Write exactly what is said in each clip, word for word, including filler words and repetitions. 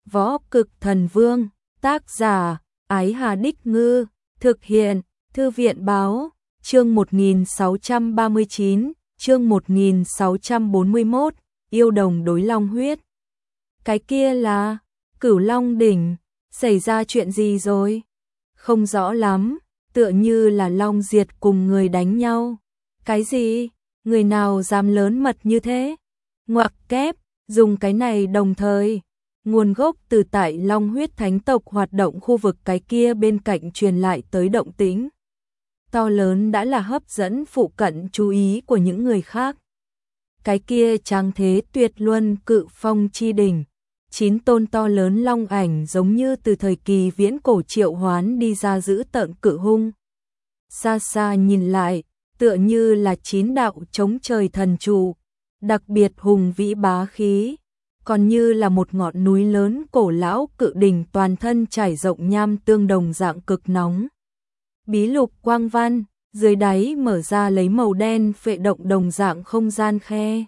Võ Cực Thần Vương, tác giả, Ái Hà Đích Ngư, thực hiện, Thư viện Báo, chương một nghìn sáu trăm ba mươi chín, chương một nghìn sáu trăm bốn mươi mốt, yêu đồng đối long huyết. Cái kia là, Cửu Long Đỉnh, xảy ra chuyện gì rồi? Không rõ lắm, tựa như là Long Diệt cùng người đánh nhau. Cái gì? Người nào dám lớn mật như thế? Ngoặc kép, dùng cái này đồng thời. Nguồn gốc từ tại Long huyết thánh tộc hoạt động khu vực cái kia bên cạnh truyền lại tới động tĩnh to lớn đã là hấp dẫn phụ cận chú ý của những người khác. Cái kia tráng thế tuyệt luân cự phong chi đỉnh, chín tôn to lớn long ảnh giống như từ thời kỳ viễn cổ triệu hoán đi ra giữ tợn cự hung. Xa xa nhìn lại, tựa như là chín đạo chống trời thần trụ, đặc biệt hùng vĩ bá khí, còn như là một ngọn núi lớn cổ lão cự đỉnh toàn thân trải rộng nham tương đồng dạng cực nóng. Bí lục quang văn, dưới đáy mở ra lấy màu đen phệ động đồng dạng không gian khe.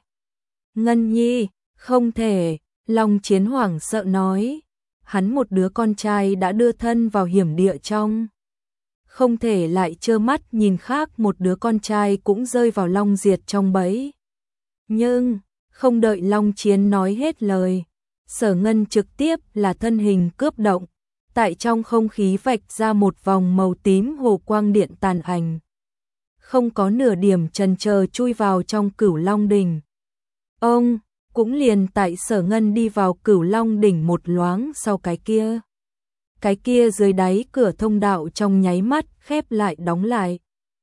Ngân Nhi, không thể, Long Chiến hoảng sợ nói, hắn một đứa con trai đã đưa thân vào hiểm địa trong. Không thể lại trơ mắt nhìn khác một đứa con trai cũng rơi vào Long Diệt trong bẫy. Nhưng, không đợi Long Chiến nói hết lời, Sở Ngân trực tiếp là thân hình cướp động, tại trong không khí vạch ra một vòng màu tím hồ quang điện tàn ảnh. Không có nửa điểm chần chờ chui vào trong Cửu Long Đỉnh. Ông, cũng liền tại Sở Ngân đi vào Cửu Long Đỉnh một loáng sau cái kia. Cái kia dưới đáy cửa thông đạo trong nháy mắt khép lại đóng lại.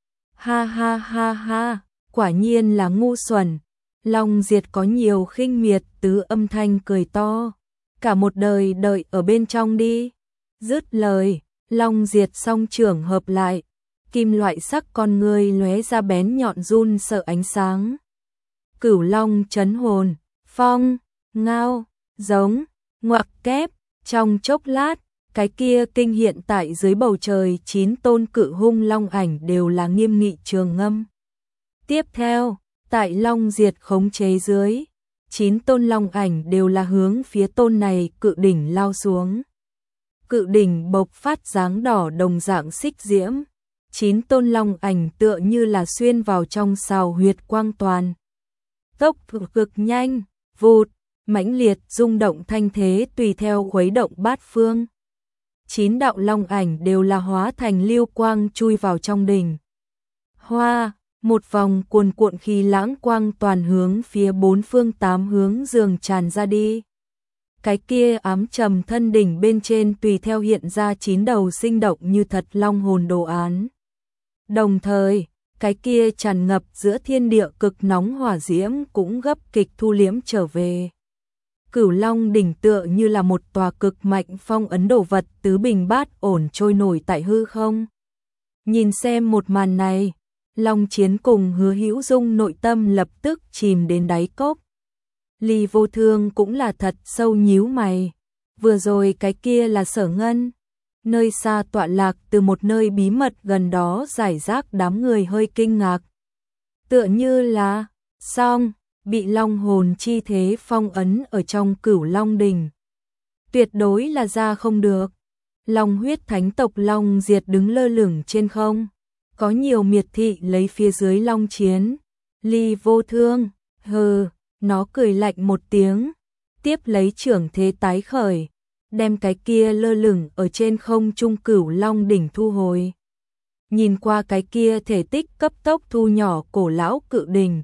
Ha ha ha ha, quả nhiên là ngu xuẩn. Long Diệt có nhiều khinh miệt tứ âm thanh cười to. Cả một đời đợi ở bên trong đi. Dứt lời, Long Diệt song trưởng hợp lại. Kim loại sắc con người lóe ra bén nhọn run sợ ánh sáng. Cửu Long chấn hồn, phong, ngao, giống, ngoặc kép, trong chốc lát, cái kia kinh hiện tại dưới bầu trời chín tôn cự hung long ảnh đều là nghiêm nghị trường ngâm. Tiếp theo, tại Long Diệt khống chế dưới, chín tôn long ảnh đều là hướng phía tôn này cự đỉnh lao xuống. Cự đỉnh bộc phát dáng đỏ đồng dạng xích diễm, chín tôn long ảnh tựa như là xuyên vào trong sào huyệt quang toàn. Tốc cực nhanh, vụt, mãnh liệt rung động thanh thế tùy theo khuấy động bát phương. Chín đạo long ảnh đều là hóa thành lưu quang chui vào trong đỉnh. Hoa, một vòng cuồn cuộn khí lãng quang toàn hướng phía bốn phương tám hướng dường tràn ra đi. Cái kia ám trầm thân đỉnh bên trên tùy theo hiện ra chín đầu sinh động như thật long hồn đồ án. Đồng thời, cái kia tràn ngập giữa thiên địa cực nóng hỏa diễm cũng gấp kịch thu liễm trở về. Cửu Long Đỉnh tựa như là một tòa cực mạnh phong ấn đồ vật tứ bình bát ổn trôi nổi tại hư không. Nhìn xem một màn này, Long Chiến cùng Hứa Hữu Dung nội tâm lập tức chìm đến đáy cốc. Ly Vô Thương cũng là thật sâu nhíu mày. Vừa rồi cái kia là Sở Ngân. Nơi xa tọa lạc từ một nơi bí mật gần đó giải rác đám người hơi kinh ngạc. Tựa như là, xong, bị long hồn chi thế phong ấn ở trong Cửu Long Đỉnh. Tuyệt đối là ra không được. Long huyết thánh tộc Long Diệt đứng lơ lửng trên không. Có nhiều miệt thị lấy phía dưới Long Chiến. Ly Vô Thương, hừ, nó cười lạnh một tiếng. Tiếp lấy trưởng thế tái khởi. Đem cái kia lơ lửng ở trên không trung Cửu Long Đỉnh thu hồi. Nhìn qua cái kia thể tích cấp tốc thu nhỏ cổ lão cự đỉnh.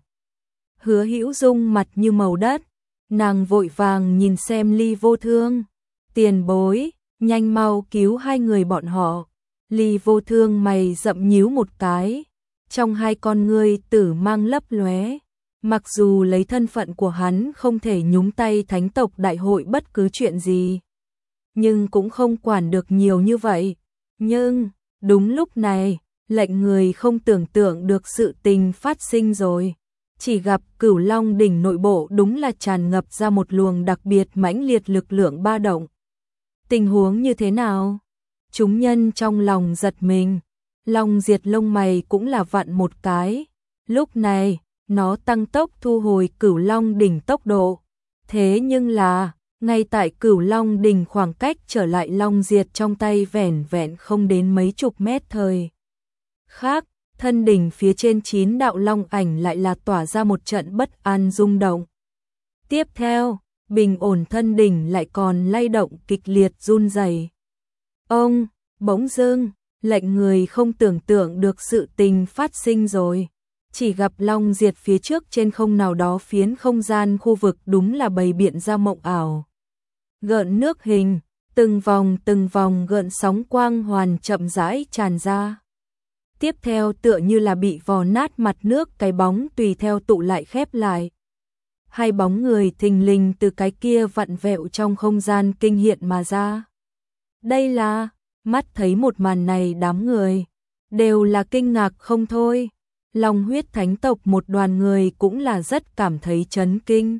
Hứa Hữu Dung mặt như màu đất, nàng vội vàng nhìn xem Ly Vô Thương. Tiền bối, nhanh mau cứu hai người bọn họ. Ly Vô Thương mày rậm nhíu một cái, trong hai con ngươi tử mang lấp lóe. Mặc dù lấy thân phận của hắn không thể nhúng tay thánh tộc đại hội bất cứ chuyện gì, nhưng cũng không quản được nhiều như vậy. Nhưng, đúng lúc này, lệnh người không tưởng tượng được sự tình phát sinh rồi. Chỉ gặp Cửu Long Đỉnh nội bộ đúng là tràn ngập ra một luồng đặc biệt mãnh liệt lực lượng ba động. Tình huống như thế nào? Chúng nhân trong lòng giật mình. Long Diệt lông mày cũng là vặn một cái. Lúc này, nó tăng tốc thu hồi Cửu Long Đỉnh tốc độ. Thế nhưng là, Ngay tại Cửu Long Đình khoảng cách trở lại Long Diệt trong tay vẻn vẹn không đến mấy chục mét thời. Khác, thân đỉnh phía trên chín đạo long ảnh lại là tỏa ra một trận bất an rung động. Tiếp theo, bình ổn thân đỉnh lại còn lay động kịch liệt run rẩy. Ông, bỗng dưng, lệnh người không tưởng tượng được sự tình phát sinh rồi. Chỉ gặp Long Diệt phía trước trên không nào đó phiến không gian khu vực đúng là bày biện ra mộng ảo. Gợn nước hình, từng vòng từng vòng gợn sóng quang hoàn chậm rãi tràn ra. Tiếp theo tựa như là bị vò nát mặt nước, cái bóng tùy theo tụ lại khép lại. Hai bóng người thình lình từ cái kia vặn vẹo trong không gian kinh hiện mà ra. Đây là, mắt thấy một màn này đám người đều là kinh ngạc không thôi. Long huyết thánh tộc một đoàn người cũng là rất cảm thấy chấn kinh.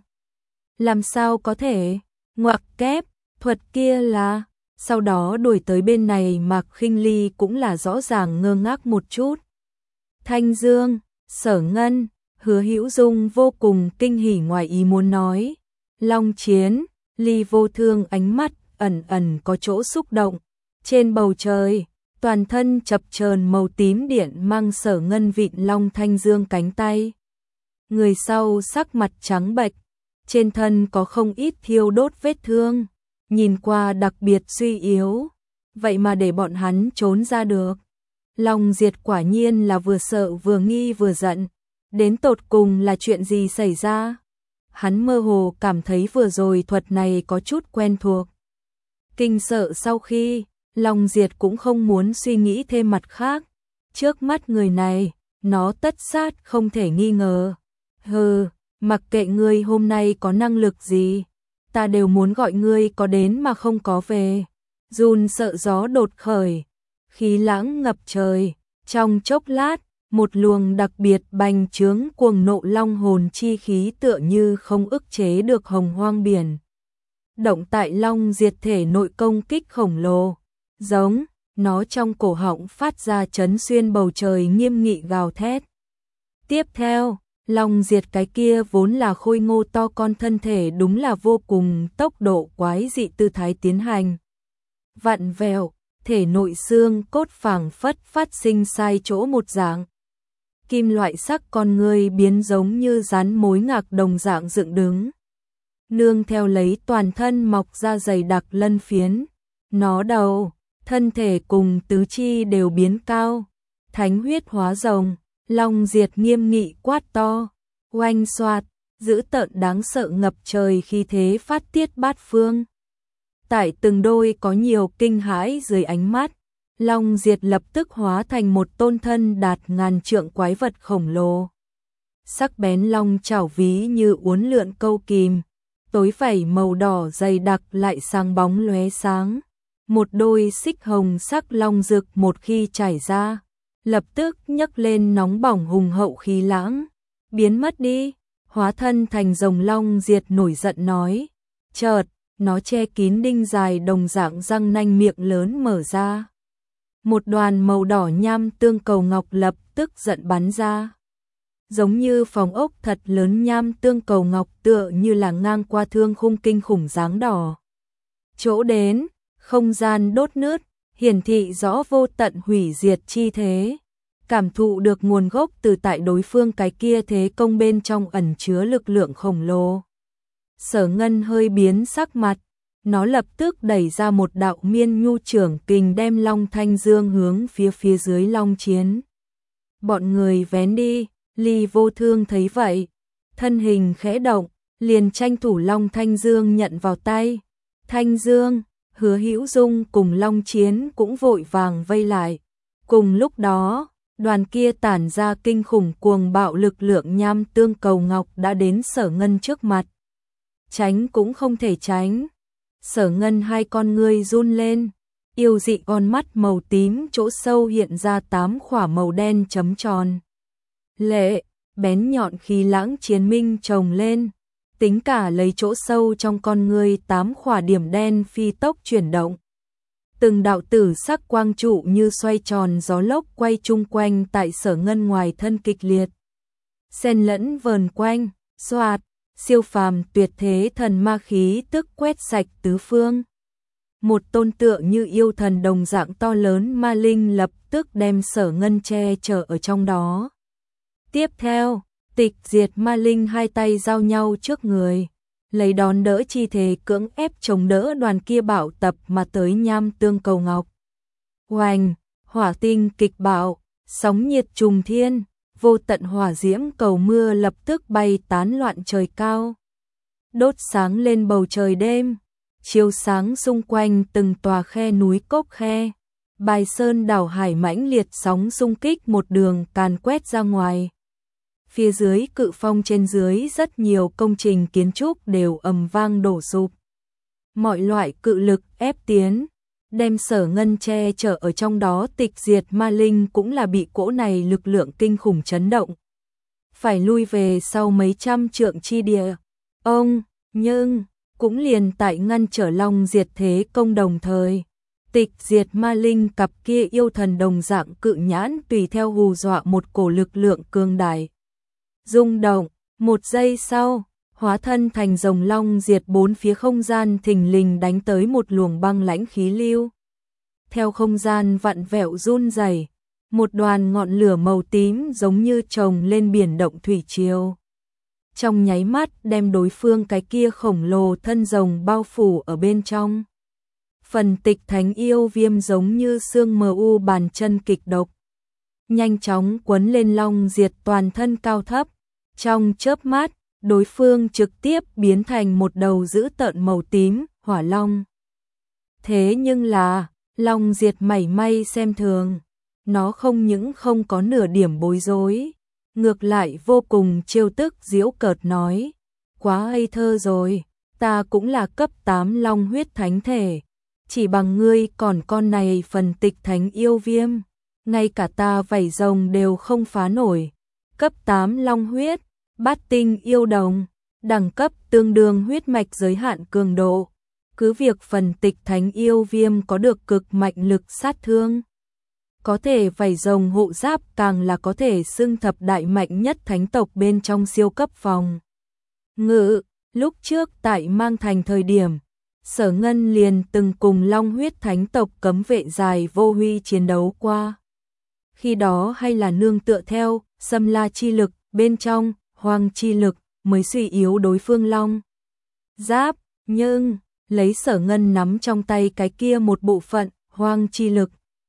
Làm sao có thể, ngoặc kép, thuật kia là, sau đó đuổi tới bên này Mạc Khinh Ly cũng là rõ ràng ngơ ngác một chút. Thanh Dương, Sở Ngân, Hứa Hữu Dung vô cùng kinh hỉ ngoài ý muốn nói. Long Chiến, Ly Vô Thương ánh mắt ẩn ẩn có chỗ xúc động. Trên bầu trời, toàn thân chập chờn màu tím điện mang Sở Ngân vịn Long Thanh Dương cánh tay. Người sau sắc mặt trắng bệch, trên thân có không ít thiêu đốt vết thương, nhìn qua đặc biệt suy yếu, vậy mà để bọn hắn trốn ra được. Long Diệt quả nhiên là vừa sợ vừa nghi vừa giận, đến tột cùng là chuyện gì xảy ra? Hắn mơ hồ cảm thấy vừa rồi thuật này có chút quen thuộc. Kinh sợ sau khi, Long Diệt cũng không muốn suy nghĩ thêm mặt khác. Trước mắt người này, nó tất sát không thể nghi ngờ. Hừ, mặc kệ ngươi hôm nay có năng lực gì, ta đều muốn gọi ngươi có đến mà không có về. Run sợ gió đột khởi, khí lãng ngập trời, trong chốc lát, một luồng đặc biệt bành trướng cuồng nộ long hồn chi khí tựa như không ức chế được hồng hoang biển. Động tại Long Diệt thể nội công kích khổng lồ, giống, nó trong cổ họng phát ra chấn xuyên bầu trời nghiêm nghị gào thét. Tiếp theo, Long Diệt cái kia vốn là khôi ngô to con thân thể đúng là vô cùng tốc độ quái dị tư thái tiến hành. Vặn vẹo, thể nội xương cốt phảng phất phát sinh sai chỗ một dạng. Kim loại sắc con người biến giống như rắn mối ngạc đồng dạng dựng đứng. Nương theo lấy toàn thân mọc ra dày đặc lân phiến, nó đầu, thân thể cùng tứ chi đều biến cao, thánh huyết hóa rồng. Long Diệt nghiêm nghị quát to, oanh xoạt, dữ tợn đáng sợ ngập trời khí thế phát tiết bát phương. Tại từng đôi có nhiều kinh hãi dưới ánh mắt, Long Diệt lập tức hóa thành một tôn thân đạt ngàn trượng quái vật khổng lồ. Sắc bén long chảo ví như uốn lượn câu kìm, tối vảy màu đỏ dày đặc lại sáng bóng lóe sáng. Một đôi xích hồng sắc long rực một khi trải ra, lập tức nhấc lên nóng bỏng hùng hậu khí lãng, biến mất đi, hóa thân thành rồng. Long Diệt nổi giận nói. Chợt, nó che kín đinh dài đồng dạng răng nanh miệng lớn mở ra. Một đoàn màu đỏ nham tương cầu ngọc lập tức giận bắn ra. Giống như phòng ốc thật lớn nham tương cầu ngọc tựa như là ngang qua thương khung kinh khủng dáng đỏ. Chỗ đến, không gian đốt nứt, hiển thị rõ vô tận hủy diệt chi thế. Cảm thụ được nguồn gốc từ tại đối phương cái kia thế công bên trong ẩn chứa lực lượng khổng lồ. Sở Ngân hơi biến sắc mặt, nó lập tức đẩy ra một đạo miên nhu trưởng kình đem Long Thanh Dương hướng phía phía dưới Long Chiến. Bọn người vén đi, Ly Vô Thương thấy vậy, thân hình khẽ động, liền tranh thủ Long Thanh Dương nhận vào tay. Thanh Dương, Hứa Hữu Dung cùng Long Chiến cũng vội vàng vây lại. Cùng lúc đó, đoàn kia tản ra kinh khủng cuồng bạo lực lượng nham tương cầu ngọc đã đến Sở Ngân trước mặt. Tránh cũng không thể tránh. Sở Ngân hai con ngươi run lên, yêu dị con mắt màu tím chỗ sâu hiện ra tám khỏa màu đen chấm tròn. Lệ, bén nhọn khí lãng chiến minh chồng lên, tính cả lấy chỗ sâu trong con ngươi tám khỏa điểm đen phi tốc chuyển động. Từng đạo tử sắc quang trụ như xoay tròn gió lốc quay chung quanh tại Sở Ngân ngoài thân kịch liệt. Xen lẫn vờn quanh, xoạt, siêu phàm tuyệt thế thần ma khí tức quét sạch tứ phương. Một tôn tựa như yêu thần đồng dạng to lớn ma linh lập tức đem Sở Ngân che chở ở trong đó. Tiếp theo, Tịch Diệt ma linh hai tay giao nhau trước người, lấy đón đỡ chi thế cưỡng ép chống đỡ đoàn kia bạo tập mà tới nham tương cầu ngọc. Oanh, hỏa tinh kịch bạo, sóng nhiệt trùng thiên, vô tận hỏa diễm cầu mưa lập tức bay tán loạn trời cao, đốt sáng lên bầu trời đêm, chiếu sáng xung quanh từng tòa khe núi cốc khe, bài sơn đảo hải mãnh liệt sóng xung kích một đường càn quét ra ngoài. Phía dưới cự phong trên dưới rất nhiều công trình kiến trúc đều ầm vang đổ sụp. Mọi loại cự lực ép tiến, đem Sở Ngân che chở ở trong đó. Tịch Diệt ma linh cũng là bị cỗ này lực lượng kinh khủng chấn động, phải lui về sau mấy trăm trượng chi địa. Ông, nhưng, cũng liền tại ngăn trở Long Diệt thế công đồng thời. Tịch Diệt ma linh cặp kia yêu thần đồng dạng cự nhãn tùy theo hù dọa một cổ lực lượng cường đại. Rung động, một giây sau, hóa thân thành rồng long diệt bốn phía không gian thình lình đánh tới một luồng băng lãnh khí lưu. Theo không gian vặn vẹo run rẩy, một đoàn ngọn lửa màu tím giống như trồng lên biển động thủy triều. Trong nháy mắt đem đối phương cái kia khổng lồ thân rồng bao phủ ở bên trong. Phần Tịch Thánh yêu viêm giống như xương mờ u bàn chân kịch độc, nhanh chóng quấn lên Long Diệt toàn thân cao thấp. Trong chớp mắt, đối phương trực tiếp biến thành một đầu dữ tợn màu tím, hỏa long. Thế nhưng là, Long Diệt mảy may xem thường, nó không những không có nửa điểm bối rối, ngược lại vô cùng trêu tức giễu cợt nói, quá ngây thơ rồi, ta cũng là cấp tám long huyết thánh thể, chỉ bằng ngươi còn con này Phần Tịch Thánh yêu viêm, ngay cả ta vảy rồng đều không phá nổi. Cấp tám long huyết, bát tinh yêu đồng, đẳng cấp tương đương huyết mạch giới hạn cường độ. Cứ việc Phần Tịch Thánh yêu viêm có được cực mạnh lực sát thương, có thể vảy rồng hộ giáp càng là có thể xưng thập đại mạnh nhất thánh tộc bên trong siêu cấp phòng ngự. Lúc trước tại Mang Thành thời điểm, Sở Ngân liền từng cùng long huyết thánh tộc cấm vệ dài vô huy chiến đấu qua. Khi đó hay là nương tựa theo Xâm La chi lực bên trong Hoang chi lực mới suy yếu đối phương long giáp, nhưng lấy Sở Ngân nắm trong tay cái kia một bộ phận Hoang chi lực,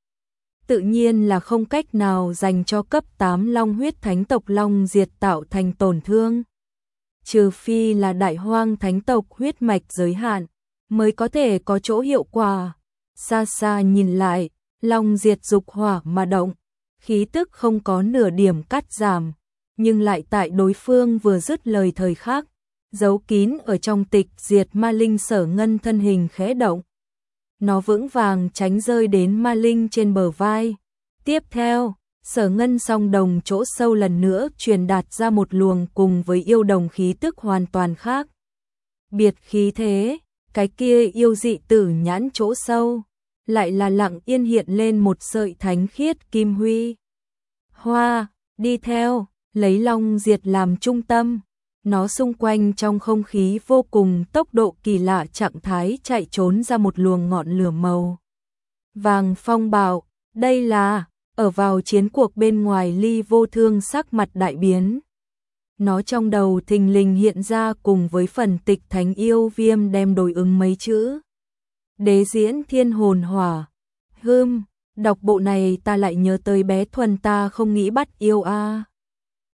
tự nhiên là không cách nào dành cho cấp tám long huyết thánh tộc Long Diệt tạo thành tổn thương. Trừ phi là đại hoang thánh tộc huyết mạch giới hạn mới có thể có chỗ hiệu quả. Xa xa nhìn lại, Long Diệt dục hỏa mà động, khí tức không có nửa điểm cắt giảm, nhưng lại tại đối phương vừa dứt lời thời khắc, giấu kín ở trong Tịch Diệt ma linh Sở Ngân thân hình khẽ động. Nó vững vàng tránh rơi đến ma linh trên bờ vai. Tiếp theo, Sở Ngân song đồng chỗ sâu lần nữa truyền đạt ra một luồng cùng với yêu đồng khí tức hoàn toàn khác biệt khí thế, cái kia yêu dị tử nhãn chỗ sâu, lại là lặng yên hiện lên một sợi thánh khiết kim huy. Hoa, đi theo, lấy Long Diệt làm trung tâm, nó xung quanh trong không khí vô cùng tốc độ kỳ lạ trạng thái chạy trốn ra một luồng ngọn lửa màu vàng phong bạo. Đây là, ở vào chiến cuộc bên ngoài Ly Vô Thương sắc mặt đại biến. Nó trong đầu thình lình hiện ra cùng với Phần Tịch Thánh yêu viêm đem đối ứng mấy chữ. Đế diễn thiên hồn hỏa. Hưm, đọc bộ này ta lại nhớ tới bé Thuần ta không nghĩ bắt yêu a.